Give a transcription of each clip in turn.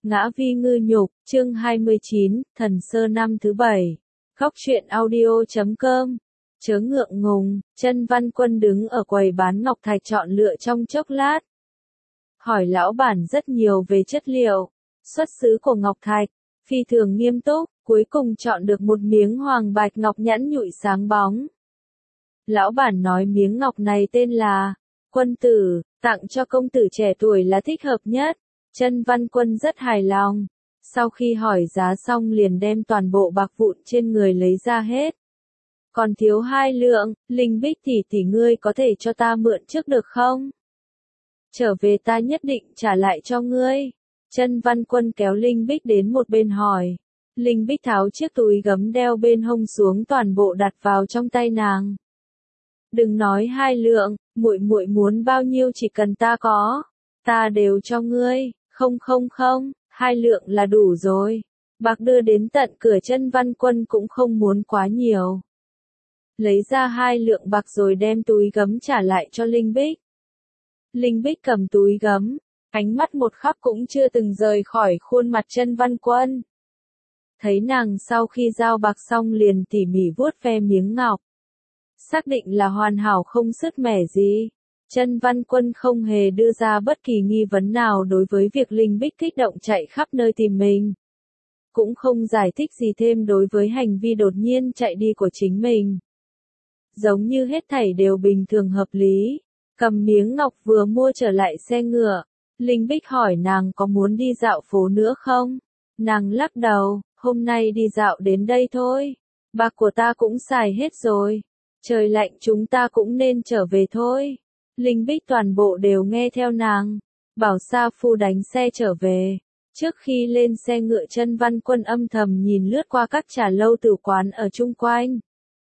Ngã vi ngư nhục, chương 29, Thần Sơ năm thứ 7. Góc truyện audio.com. Chớ ngượng ngùng, Chân Văn Quân đứng ở quầy bán ngọc thạch chọn lựa trong chốc lát. Hỏi lão bản rất nhiều về chất liệu, xuất xứ của ngọc thạch, phi thường nghiêm túc, cuối cùng chọn được một miếng hoàng bạch ngọc nhẵn nhụi sáng bóng. Lão bản nói miếng ngọc này tên là Quân Tử, tặng cho công tử trẻ tuổi là thích hợp nhất. Chân Văn Quân rất hài lòng. Sau khi hỏi giá xong liền đem toàn bộ bạc vụn trên người lấy ra hết. Còn thiếu 2 lượng, Linh Bích tỷ ngươi có thể cho ta mượn trước được không? Trở về ta nhất định trả lại cho ngươi. Chân Văn Quân kéo Linh Bích đến một bên hỏi. Linh Bích tháo chiếc túi gấm đeo bên hông xuống toàn bộ đặt vào trong tay nàng. Đừng nói 2 lượng, muội muốn bao nhiêu chỉ cần ta có, ta đều cho ngươi. Không, 2 lượng là đủ rồi. Bạc đưa đến tận cửa. Chân Văn Quân cũng không muốn quá nhiều. Lấy ra 2 lượng bạc rồi đem túi gấm trả lại cho Linh Bích. Linh Bích cầm túi gấm, ánh mắt một khắc cũng chưa từng rời khỏi khuôn mặt Chân Văn Quân. Thấy nàng sau khi giao bạc xong liền tỉ mỉ vuốt ve miếng ngọc. Xác định là hoàn hảo không sứt mẻ gì. Chân Văn Quân không hề đưa ra bất kỳ nghi vấn nào đối với việc Linh Bích kích động chạy khắp nơi tìm mình. Cũng không giải thích gì thêm đối với hành vi đột nhiên chạy đi của chính mình. Giống như hết thảy đều bình thường hợp lý. Cầm miếng ngọc vừa mua trở lại xe ngựa. Linh Bích hỏi nàng có muốn đi dạo phố nữa không? Nàng lắc đầu, hôm nay đi dạo đến đây thôi. Bạc của ta cũng xài hết rồi. Trời lạnh chúng ta cũng nên trở về thôi. Linh Bích toàn bộ đều nghe theo nàng. Bảo Sa Phu đánh xe trở về. Trước khi lên xe ngựa Chân Văn Quân âm thầm nhìn lướt qua các trà lâu tử quán ở chung quanh.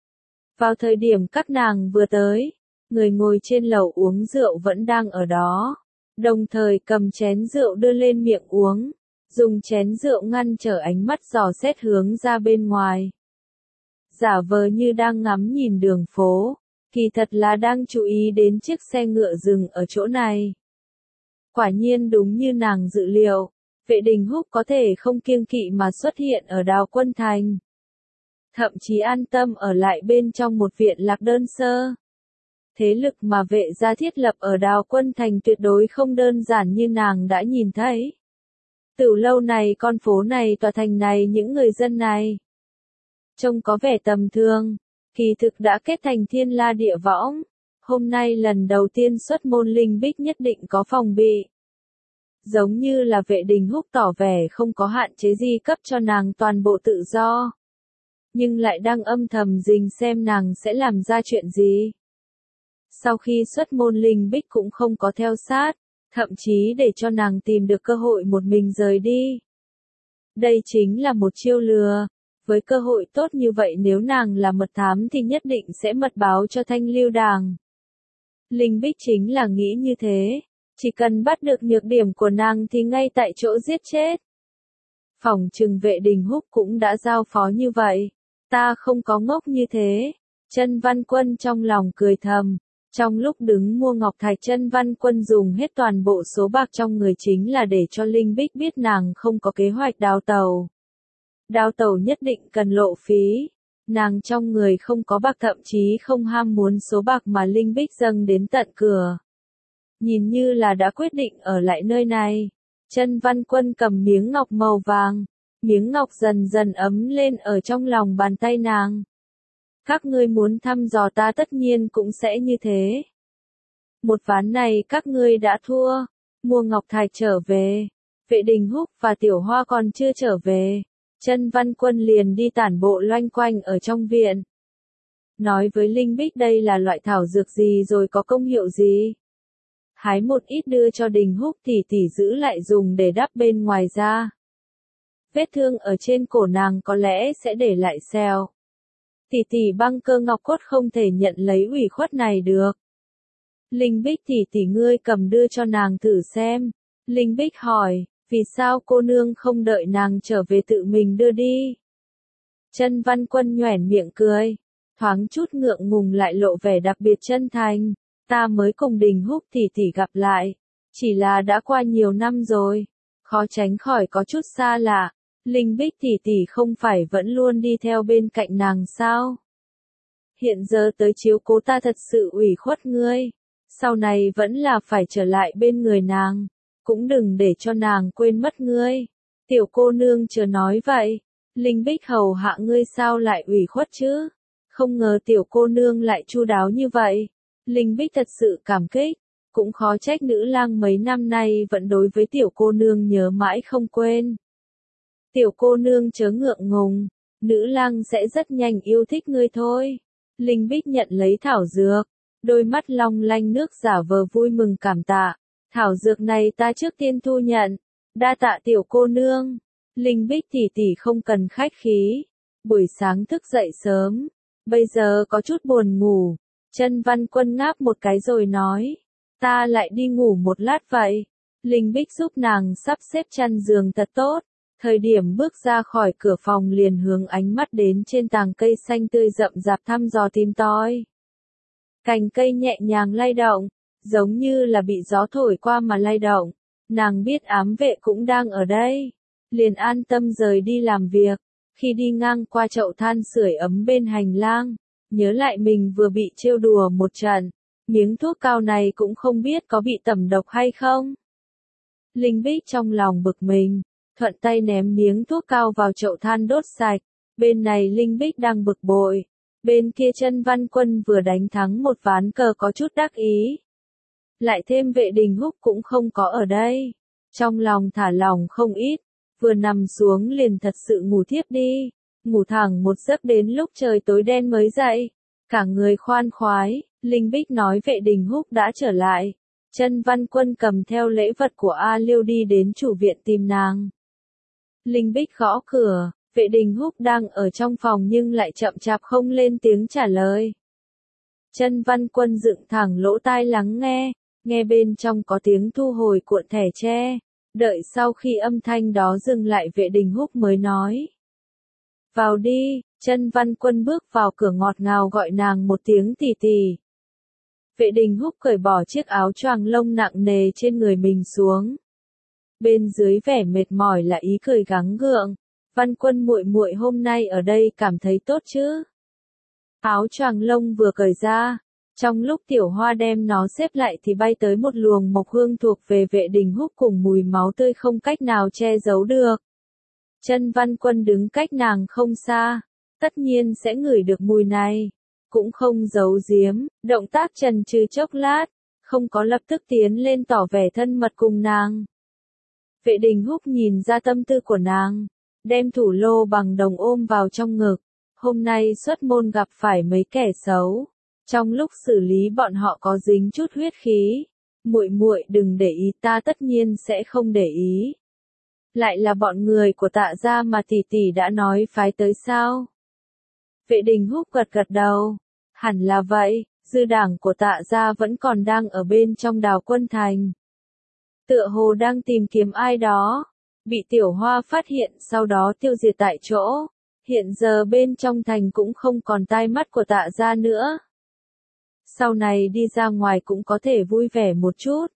Vào thời điểm các nàng vừa tới, người ngồi trên lầu uống rượu vẫn đang ở đó. Đồng thời cầm chén rượu đưa lên miệng uống. Dùng chén rượu ngăn trở ánh mắt dò xét hướng ra bên ngoài. Giả vờ như đang ngắm nhìn đường phố. Kỳ thật là đang chú ý đến chiếc xe ngựa dừng ở chỗ này. Quả nhiên đúng như nàng dự liệu, Vệ Đình Húc có thể không kiêng kỵ mà xuất hiện ở Đào Quân Thành. Thậm chí an tâm ở lại bên trong một viện lạc đơn sơ. Thế lực mà Vệ gia thiết lập ở Đào Quân Thành tuyệt đối không đơn giản như nàng đã nhìn thấy. Từ lâu này con phố này tòa thành này những người dân này. Trông có vẻ tầm thường. Kỳ thực đã kết thành thiên la địa võng. Hôm nay lần đầu tiên xuất môn Linh Bích nhất định có phòng bị. Giống như là Vệ Đình Húc tỏ vẻ không có hạn chế gì cấp cho nàng toàn bộ tự do. Nhưng lại đang âm thầm rình xem nàng sẽ làm ra chuyện gì. Sau khi xuất môn Linh Bích cũng không có theo sát, thậm chí để cho nàng tìm được cơ hội một mình rời đi. Đây chính là một chiêu lừa. Với cơ hội tốt như vậy nếu nàng là mật thám thì nhất định sẽ mật báo cho Thanh Lưu Đàng. Linh Bích chính là nghĩ như thế. Chỉ cần bắt được nhược điểm của nàng thì ngay tại chỗ giết chết. Phỏng chừng Vệ Đình Húc cũng đã giao phó như vậy. Ta không có ngốc như thế. Chân Văn Quân trong lòng cười thầm. Trong lúc đứng mua ngọc thạch Chân Văn Quân dùng hết toàn bộ số bạc trong người chính là để cho Linh Bích biết nàng không có kế hoạch đào tàu. Đào tẩu nhất định cần lộ phí. Nàng trong người không có bạc thậm chí không ham muốn số bạc mà Linh Bích dâng đến tận cửa. Nhìn như là đã quyết định ở lại nơi này. Chân Văn Quân cầm miếng ngọc màu vàng. Miếng ngọc dần dần ấm lên ở trong lòng bàn tay nàng. Các ngươi muốn thăm dò ta tất nhiên cũng sẽ như thế. Một ván này các ngươi đã thua. Mua ngọc thạch trở về. Vệ Đình Húc và Tiểu Hoa còn chưa trở về. Chân Văn Quân liền đi tản bộ loanh quanh ở trong viện. Nói với Linh Bích đây là loại thảo dược gì rồi có công hiệu gì. Hái một ít đưa cho Đình Húc tỷ giữ lại dùng để đắp bên ngoài da. Vết thương ở trên cổ nàng có lẽ sẽ để lại sẹo. Tỷ băng cơ ngọc cốt không thể nhận lấy ủy khuất này được. Linh Bích tỷ ngươi cầm đưa cho nàng thử xem. Linh Bích hỏi. Vì sao cô nương không đợi nàng trở về tự mình đưa đi? Chân Văn Quân nhoẻn miệng cười. Thoáng chút ngượng ngùng lại lộ vẻ đặc biệt chân thành. Ta mới cùng Đình Húc tỷ gặp lại. Chỉ là đã qua nhiều năm rồi. khó tránh khỏi có chút xa lạ. Linh Bích tỷ tỷ không phải vẫn luôn đi theo bên cạnh nàng sao? Hiện giờ tới chiếu cố ta thật sự ủy khuất ngươi. Sau này vẫn là phải trở lại bên người nàng. Cũng đừng để cho nàng quên mất ngươi. Tiểu cô nương chớ nói vậy. Linh Bích hầu hạ ngươi sao lại ủy khuất chứ? Không ngờ tiểu cô nương lại chu đáo như vậy. Linh Bích thật sự cảm kích. Cũng khó trách nữ lang mấy năm nay vẫn đối với tiểu cô nương nhớ mãi không quên. Tiểu cô nương chớ ngượng ngùng. Nữ lang sẽ rất nhanh yêu thích ngươi thôi. Linh Bích nhận lấy thảo dược. Đôi mắt long lanh nước giả vờ vui mừng cảm tạ. Thảo dược này ta trước tiên thu nhận. Đa tạ tiểu cô nương. Linh Bích tỷ tỷ không cần khách khí. Buổi sáng thức dậy sớm. Bây giờ có chút buồn ngủ. Chân Văn Quân ngáp một cái rồi nói. Ta lại đi ngủ một lát vậy. Linh Bích giúp nàng sắp xếp chăn giường thật tốt. Thời điểm bước ra khỏi cửa phòng liền hướng ánh mắt đến trên tàng cây xanh tươi rậm rạp thăm dò tìm tòi. Cành cây nhẹ nhàng lay động, giống như là bị gió thổi qua mà lay động. Nàng biết ám vệ cũng đang ở đây. Liền an tâm rời đi làm việc. Khi đi ngang qua chậu than sưởi ấm bên hành lang, nhớ lại mình vừa bị trêu đùa một trận. Miếng thuốc cao này cũng không biết có bị tẩm độc hay không. Linh Bích trong lòng bực mình, thuận tay ném miếng thuốc cao vào chậu than đốt sạch. Bên này Linh Bích đang bực bội. Bên kia Chân Văn Quân vừa đánh thắng một ván cờ có chút đắc ý. Lại thêm Vệ Đình Húc cũng không có ở đây. Trong lòng thả lòng không ít. Vừa nằm xuống liền thật sự ngủ thiếp đi. Ngủ thẳng một giấc đến lúc trời tối đen mới dậy. Cả người khoan khoái. Linh Bích nói Vệ Đình Húc đã trở lại. Chân Văn Quân cầm theo lễ vật của A Liêu đi đến chủ viện tìm nàng. Linh Bích gõ cửa. Vệ Đình Húc đang ở trong phòng nhưng lại chậm chạp không lên tiếng trả lời. Chân Văn Quân dựng thẳng lỗ tai lắng nghe. Nghe bên trong có tiếng thu hồi cuộn thẻ tre. Đợi sau khi âm thanh đó dừng lại Vệ Đình Húc mới nói. Vào đi. Chân Văn Quân bước vào cửa ngọt ngào gọi nàng một tiếng tỷ tỷ. Vệ Đình Húc cởi bỏ chiếc áo choàng lông nặng nề trên người mình xuống. Bên dưới vẻ mệt mỏi là ý cười gắng gượng. Văn Quân muội muội hôm nay ở đây cảm thấy tốt chứ? Áo choàng lông vừa cởi ra, trong lúc Tiểu Hoa đem nó xếp lại thì bay tới một luồng mộc hương thuộc về Vệ Đình Húc cùng mùi máu tươi không cách nào che giấu được. Chân Văn Quân đứng cách nàng không xa, tất nhiên sẽ ngửi được mùi này, cũng không giấu giếm, động tác chần chừ chốc lát, không có lập tức tiến lên tỏ vẻ thân mật cùng nàng. Vệ Đình Húc nhìn ra tâm tư của nàng, đem thủ lô bằng đồng ôm vào trong ngực. Hôm nay xuất môn gặp phải mấy kẻ xấu, trong lúc xử lý bọn họ có dính chút huyết khí. Muội muội đừng để ý, ta tất nhiên sẽ không để ý. Lại là bọn người của Tạ gia mà tỷ tỷ đã nói phái tới sao? Vệ Đình Húc gật gật đầu. Hẳn là vậy, dư đảng của Tạ gia vẫn còn đang ở bên trong Đào Quân Thành. Tựa hồ đang tìm kiếm ai đó. Bị Tiểu Hoa phát hiện sau đó tiêu diệt tại chỗ. Hiện giờ bên trong thành cũng không còn tai mắt của Tạ gia nữa. Sau này đi ra ngoài cũng có thể vui vẻ một chút.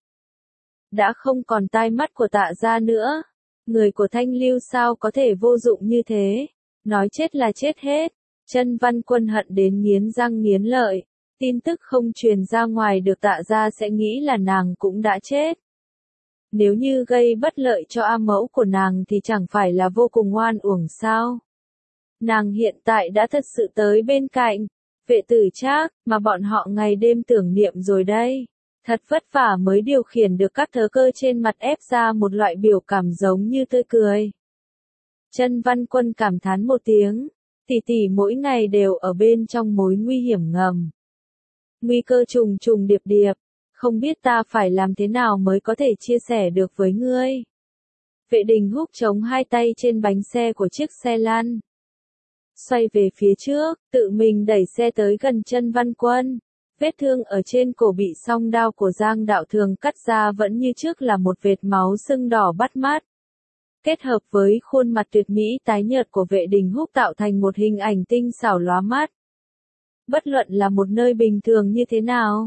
Đã không còn tai mắt của Tạ gia nữa. Người của Thanh Lưu sao có thể vô dụng như thế. Nói chết là chết hết. Chân Văn Quân hận đến nghiến răng nghiến lợi. Tin tức không truyền ra ngoài được Tạ gia sẽ nghĩ là nàng cũng đã chết. Nếu như gây bất lợi cho A mẫu của nàng thì chẳng phải là vô cùng oan uổng sao? Nàng hiện tại đã thật sự tới bên cạnh Vệ Tử Trác mà bọn họ ngày đêm tưởng niệm rồi đây. Thật vất vả mới điều khiển được các thớ cơ trên mặt ép ra một loại biểu cảm giống như tươi cười. Chân Văn Quân cảm thán một tiếng, tỷ tỷ mỗi ngày đều ở bên trong mối nguy hiểm ngầm. Nguy cơ trùng trùng điệp điệp, không biết ta phải làm thế nào mới có thể chia sẻ được với ngươi. Vệ Đình Húc chống hai tay trên bánh xe của chiếc xe lăn. Xoay về phía trước, tự mình đẩy xe tới gần Chân Văn Quân. Vết thương ở trên cổ bị song đao của Giang Đạo Thường cắt ra vẫn như trước là một vệt máu sưng đỏ bắt mắt. Kết hợp với khuôn mặt tuyệt mỹ tái nhợt của Vệ Đình Húc tạo thành một hình ảnh tinh xảo lóa mắt. Bất luận là một nơi bình thường như thế nào,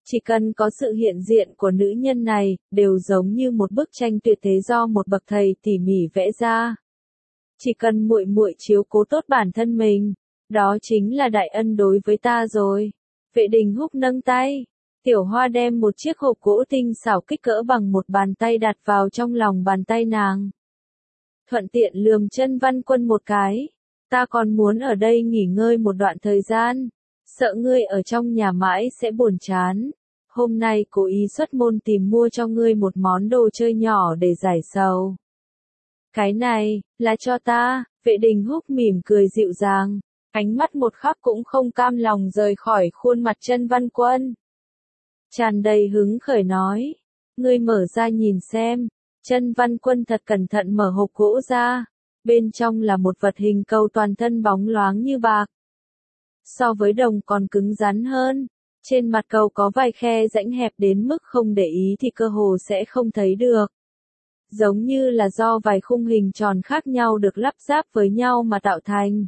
Chỉ cần có sự hiện diện của nữ nhân này, đều giống như một bức tranh tuyệt thế do một bậc thầy tỉ mỉ vẽ ra. Chỉ cần muội muội chiếu cố tốt bản thân mình, đó chính là đại ân đối với ta rồi. Vệ Đình Húc nâng tay, Tiểu Hoa đem một chiếc hộp gỗ tinh xảo kích cỡ bằng một bàn tay đặt vào trong lòng bàn tay nàng. Thuận tiện lườm Chân Văn Quân một cái, ta còn muốn ở đây nghỉ ngơi một đoạn thời gian, sợ ngươi ở trong nhà mãi sẽ buồn chán. Hôm nay cố ý xuất môn tìm mua cho ngươi một món đồ chơi nhỏ để giải sầu. Cái này, là cho ta, Vệ Đình Húc mỉm cười dịu dàng, ánh mắt một khắc cũng không cam lòng rời khỏi khuôn mặt Chân Văn Quân. Tràn đầy hứng khởi nói, ngươi mở ra nhìn xem. Chân Văn Quân thật cẩn thận mở hộp gỗ ra, bên trong là một vật hình cầu toàn thân bóng loáng như bạc. So với đồng còn cứng rắn hơn, trên mặt cầu có vài khe rãnh hẹp đến mức không để ý thì cơ hồ sẽ không thấy được. Giống như là do vài khung hình tròn khác nhau được lắp ráp với nhau mà tạo thành.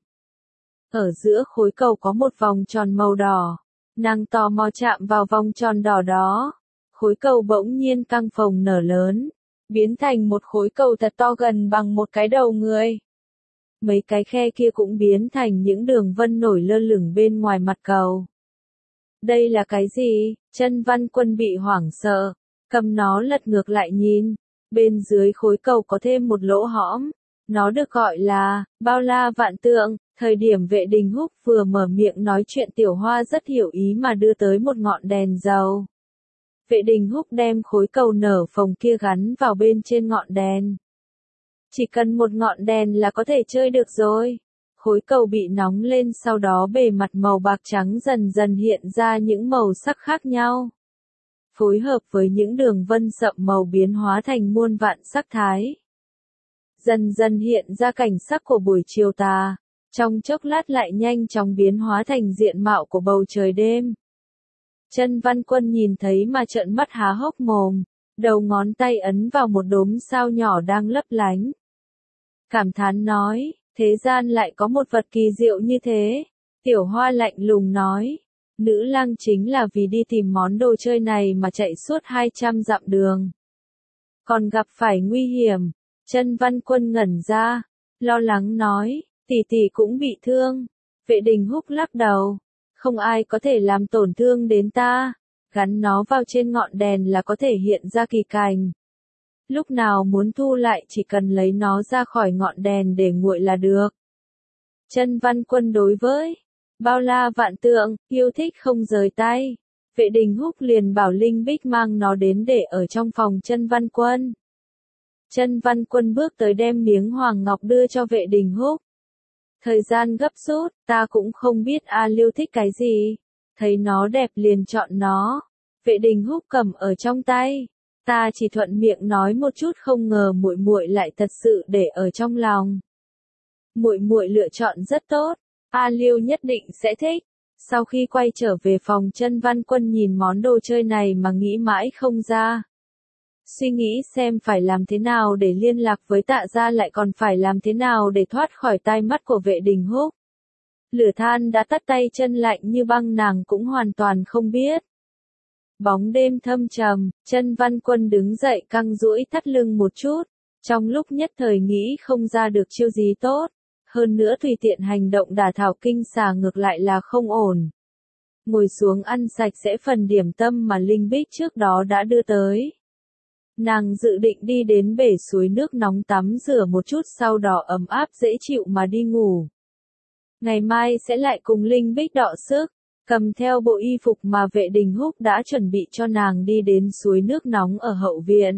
Ở giữa khối cầu có một vòng tròn màu đỏ, nàng tò mò chạm vào vòng tròn đỏ đó. Khối cầu bỗng nhiên căng phồng nở lớn, biến thành một khối cầu thật to gần bằng một cái đầu người. Mấy cái khe kia cũng biến thành những đường vân nổi lơ lửng bên ngoài mặt cầu. Đây là cái gì? Chân Văn Quân bị hoảng sợ, cầm nó lật ngược lại nhìn. Bên dưới khối cầu có thêm một lỗ hõm. Nó được gọi là bao la vạn tượng. Thời điểm Vệ Đình Húc vừa mở miệng nói chuyện, Tiểu Hoa rất hiểu ý mà đưa tới một ngọn đèn dầu. Vệ Đình Húc đem khối cầu nở phồng kia gắn vào bên trên ngọn đèn. Chỉ cần một ngọn đèn là có thể chơi được rồi. Khối cầu bị nóng lên, sau đó bề mặt màu bạc trắng dần dần hiện ra những màu sắc khác nhau. Phối hợp với những đường vân sậm màu biến hóa thành muôn vạn sắc thái. Dần dần hiện ra cảnh sắc của buổi chiều tà, trong chốc lát lại nhanh chóng biến hóa thành diện mạo của bầu trời đêm. Chân Văn Quân nhìn thấy mà trợn mắt há hốc mồm, đầu ngón tay ấn vào một đốm sao nhỏ đang lấp lánh. Cảm thán nói, thế gian lại có một vật kỳ diệu như thế. Tiểu Hoa lạnh lùng nói, nữ lang chính là vì đi tìm món đồ chơi này mà chạy suốt 200 dặm đường. Còn gặp phải nguy hiểm. Chân Văn Quân ngẩn ra, lo lắng nói, tỷ tỷ cũng bị thương. Vệ Đình Húc lắc đầu, không ai có thể làm tổn thương đến ta, gắn nó vào trên ngọn đèn là có thể hiện ra kỳ cảnh. Lúc nào muốn thu lại chỉ cần lấy nó ra khỏi ngọn đèn để nguội là được. Chân Văn Quân đối với bao la vạn tượng, yêu thích không rời tay. Vệ Đình Húc liền bảo Linh Bích mang nó đến để ở trong phòng Chân Văn Quân. Chân Văn Quân bước tới đem miếng hoàng ngọc đưa cho Vệ Đình Húc. Thời gian gấp rút, ta cũng không biết A Liêu thích cái gì. Thấy nó đẹp liền chọn nó. Vệ Đình Húc cầm ở trong tay. Ta chỉ thuận miệng nói một chút, không ngờ muội muội lại thật sự để ở trong lòng. Muội muội lựa chọn rất tốt, A Liêu nhất định sẽ thích. Sau khi quay trở về phòng, Chân Văn Quân nhìn món đồ chơi này mà nghĩ mãi không ra. Suy nghĩ xem phải làm thế nào để liên lạc với Tạ gia, lại còn phải làm thế nào để thoát khỏi tai mắt của Vệ Đình Húc. Lửa than đã tắt, tay chân lạnh như băng, nàng cũng hoàn toàn không biết. Bóng đêm thâm trầm, Chân Văn Quân đứng dậy căng duỗi thắt lưng một chút, trong lúc nhất thời nghĩ không ra được chiêu gì tốt, hơn nữa tùy tiện hành động đả thảo kinh xà ngược lại là không ổn. Ngồi xuống ăn sạch sẽ phần điểm tâm mà Linh Bích trước đó đã đưa tới. Nàng dự định đi đến bể suối nước nóng tắm rửa một chút, sau đó ấm áp dễ chịu mà đi ngủ. Ngày mai sẽ lại cùng Linh Bích đọ sức, cầm theo bộ y phục mà Vệ Đình Húc đã chuẩn bị cho nàng đi đến suối nước nóng ở hậu viện.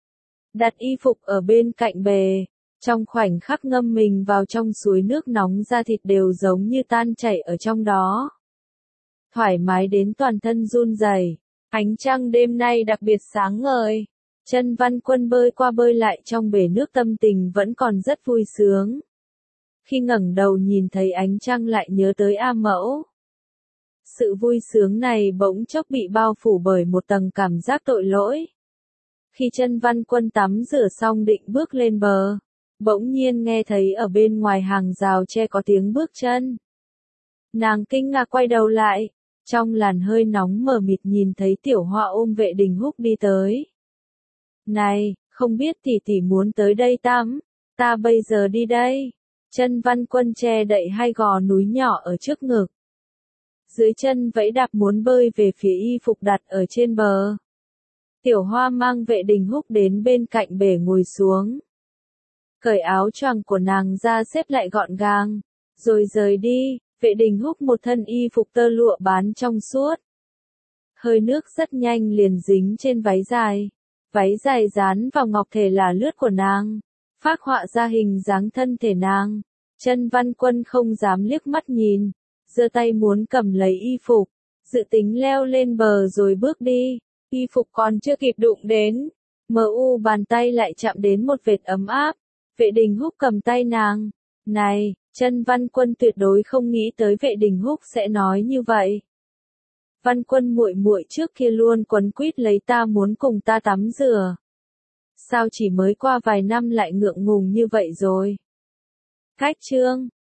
Đặt y phục ở bên cạnh bề, trong khoảnh khắc ngâm mình vào trong suối nước nóng, da thịt đều giống như tan chảy ở trong đó. Thoải mái đến toàn thân run rẩy. Ánh trăng đêm nay đặc biệt sáng ngời. Chân Văn Quân bơi qua bơi lại trong bể nước, tâm tình vẫn còn rất vui sướng. Khi ngẩng đầu nhìn thấy ánh trăng lại nhớ tới A Mẫu. Sự vui sướng này bỗng chốc bị bao phủ bởi một tầng cảm giác tội lỗi. Khi Chân Văn Quân tắm rửa xong định bước lên bờ, bỗng nhiên nghe thấy ở bên ngoài hàng rào tre có tiếng bước chân. Nàng kinh ngạc quay đầu lại, Trong làn hơi nóng mờ mịt nhìn thấy Tiểu Hoa ôm Vệ Đình Húc đi tới. Này, không biết tỷ tỷ muốn tới đây tắm, ta bây giờ đi đây. Chân Văn Quân che đậy hai gò núi nhỏ ở trước ngực. Dưới chân vẫy đạp muốn bơi về phía y phục đặt ở trên bờ. Tiểu Hoa mang Vệ Đình Húc đến bên cạnh bể ngồi xuống. Cởi áo choàng của nàng ra xếp lại gọn gàng, rồi rời đi. Vệ Đình Húc một thân y phục tơ lụa bán trong suốt. Hơi nước rất nhanh liền dính trên váy dài. Váy dài dán vào ngọc thể là lướt của nàng, phác họa ra hình dáng thân thể nàng. Chân Văn Quân không dám liếc mắt nhìn, giơ tay muốn cầm lấy y phục, dự tính leo lên bờ rồi bước đi. Y phục còn chưa kịp đụng đến, bàn tay lại chạm đến một vệt ấm áp. Vệ Đình Húc cầm tay nàng. Này, Chân Văn Quân tuyệt đối không nghĩ tới Vệ Đình Húc sẽ nói như vậy. Văn Quân muội muội trước kia luôn quấn quýt lấy ta muốn cùng ta tắm rửa. Sao chỉ mới qua vài năm lại ngượng ngùng như vậy rồi? Khách chương